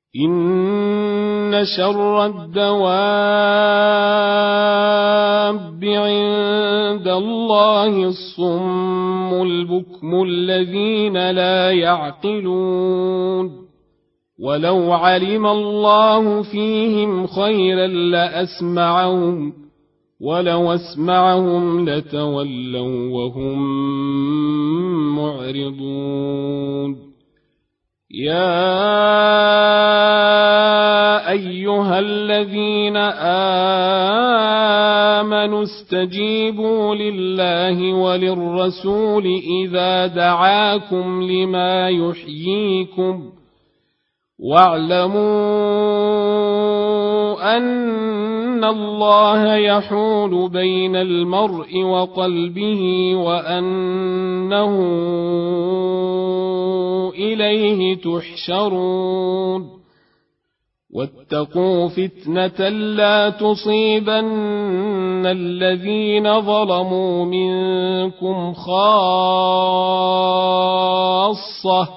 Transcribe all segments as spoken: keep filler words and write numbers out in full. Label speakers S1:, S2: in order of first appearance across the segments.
S1: إن شر الدواب عند الله الصم البكم الذين لا يعقلون ولو علم الله فيهم خيرا لأسمعهم ولو أسمعهم لتولوا وهم معرضون يا أيها الذين آمنوا استجيبوا لله وللرسول إذا دعاكم لما يحييكم واعلموا أن الله يحول بين المرء وقلبه وأنه إليه تحشرون واتقوا فتنة لا تصيبن الذين ظلموا منكم خاصة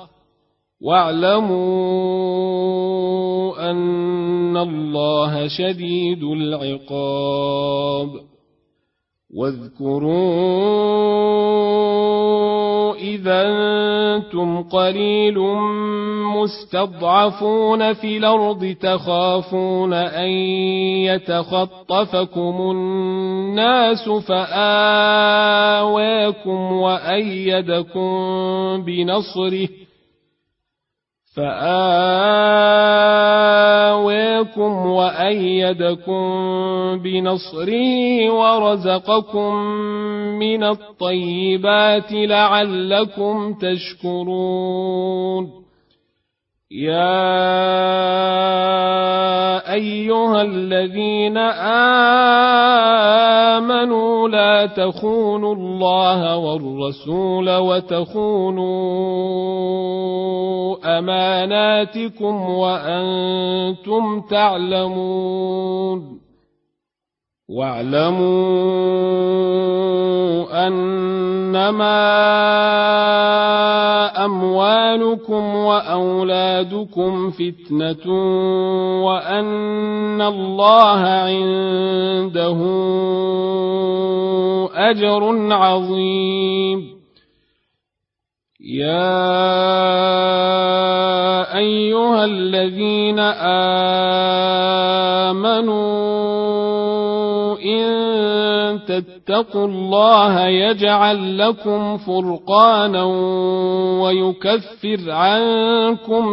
S1: واعلموا أن الله شديد العقاب واذكروا إذا أنتم قليل مستضعفون في الأرض تخافون أن يتخطفكم الناس فآواكم وأيدكم بنصره فآواكم وأيدكم بنصره ورزقكم من الطيبات لعلكم تشكرون يا أيها الذين آمنوا لا تخونوا الله والرسول وتخونوا أماناتكم وأنتم تعلمون واعلموا أنما أموالكم وأولادكم فتنة وأن الله عنده أجر عظيم يا أيها الذين آمنوا إن تتقوا الله يجعل لكم فرقانا ويكفر عنكم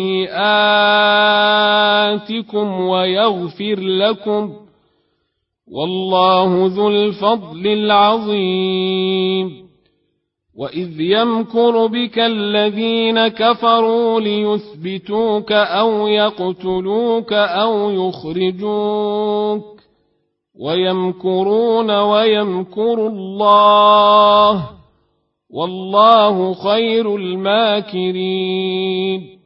S1: سيئاتكم ويغفر لكم والله ذو الفضل العظيم وإذ يمكر بك الذين كفروا ليثبتوك أو يقتلوك أو يخرجوك ويمكرون ويمكر الله والله خير الماكرين